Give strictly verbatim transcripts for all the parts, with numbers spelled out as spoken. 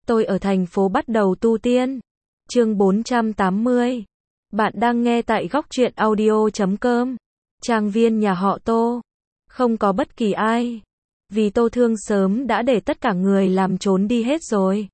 Tôi ở thành phố bắt đầu tu tiên. Chương bốn trăm tám mươi. Bạn đang nghe tại góc truyện audio chấm com. Trang viên nhà họ Tô. Không có bất kỳ ai. Vì Tô Thương sớm đã để tất cả người làm trốn đi hết rồi.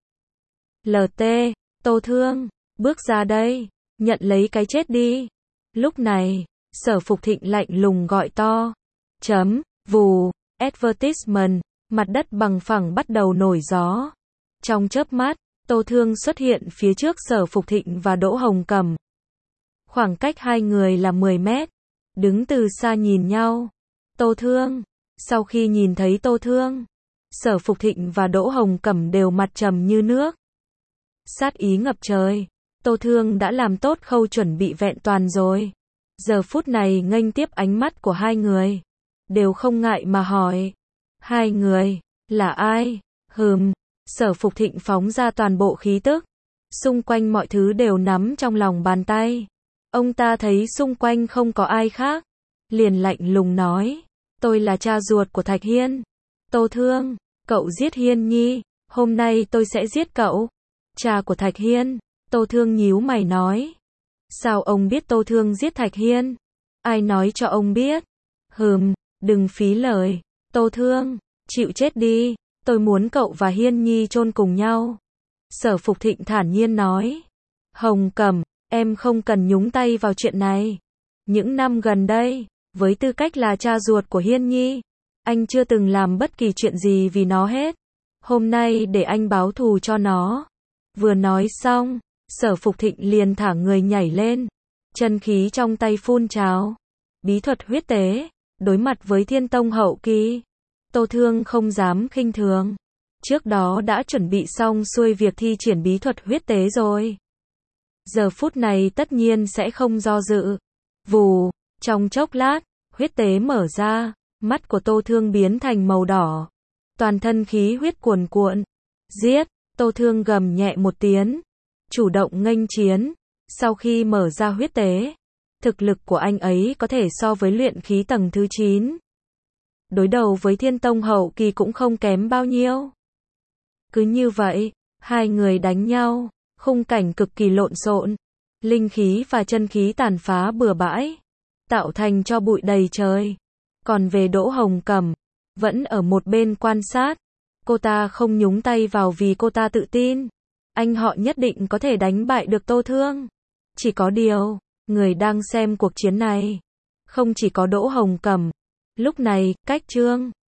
lờ tê, Tô Thương, bước ra đây, nhận lấy cái chết đi. Lúc này, Sở Phục Thịnh lạnh lùng gọi to. Chấm, vù, advertisement, mặt đất bằng phẳng bắt đầu nổi gió. Trong chớp mắt, Tô Thương xuất hiện phía trước Sở Phục Thịnh và Đỗ Hồng Cẩm. Khoảng cách hai người là mười mét. Đứng từ xa nhìn nhau. Tô Thương. Sau khi nhìn thấy Tô Thương, Sở Phục Thịnh và Đỗ Hồng Cẩm đều mặt trầm như nước. Sát ý ngập trời. Tô Thương đã làm tốt khâu chuẩn bị vẹn toàn rồi. Giờ phút này nghênh tiếp ánh mắt của hai người. Đều không ngại mà hỏi. Hai người, là ai? Hừm. Sở Phục Thịnh phóng ra toàn bộ khí tức. Xung quanh mọi thứ đều nắm trong lòng bàn tay. Ông ta thấy xung quanh không có ai khác. Liền lạnh lùng nói. Tôi là cha ruột của Thạch Hiên. Tô Thương, cậu giết Hiên Nhi. Hôm nay tôi sẽ giết cậu. Cha của Thạch Hiên. Tô Thương nhíu mày nói. Sao ông biết Tô Thương giết Thạch Hiên? Ai nói cho ông biết? Hừm, đừng phí lời. Tô Thương, chịu chết đi. Tôi muốn cậu và Hiên Nhi chôn cùng nhau. Sở Phục Thịnh thản nhiên nói. Hồng Cẩm, em không cần nhúng tay vào chuyện này. Những năm gần đây, với tư cách là cha ruột của Hiên Nhi, anh chưa từng làm bất kỳ chuyện gì vì nó hết. Hôm nay để anh báo thù cho nó. Vừa nói xong, Sở Phục Thịnh liền thả người nhảy lên. Chân khí trong tay phun trào. Bí thuật huyết tế, đối mặt với Thiên Tông hậu kỳ. Tô Thương không dám khinh thường. Trước đó đã chuẩn bị xong xuôi việc thi triển bí thuật huyết tế rồi. Giờ phút này tất nhiên sẽ không do dự. Vù, trong chốc lát, huyết tế mở ra, mắt của Tô Thương biến thành màu đỏ. Toàn thân khí huyết cuồn cuộn. Giết, Tô Thương gầm nhẹ một tiếng. Chủ động nghênh chiến. Sau khi mở ra huyết tế, thực lực của anh ấy có thể so với luyện khí tầng thứ chín. Đối đầu với Thiên Tông hậu kỳ cũng không kém bao nhiêu. Cứ như vậy, hai người đánh nhau, khung cảnh cực kỳ lộn xộn. Linh khí và chân khí tàn phá bừa bãi, tạo thành cho bụi đầy trời. Còn về Đỗ Hồng Cẩm, vẫn ở một bên quan sát. Cô ta không nhúng tay vào vì cô ta tự tin. Anh họ nhất định có thể đánh bại được Tô Thương. Chỉ có điều, người đang xem cuộc chiến này không chỉ có Đỗ Hồng Cẩm. Lúc này, cách Trương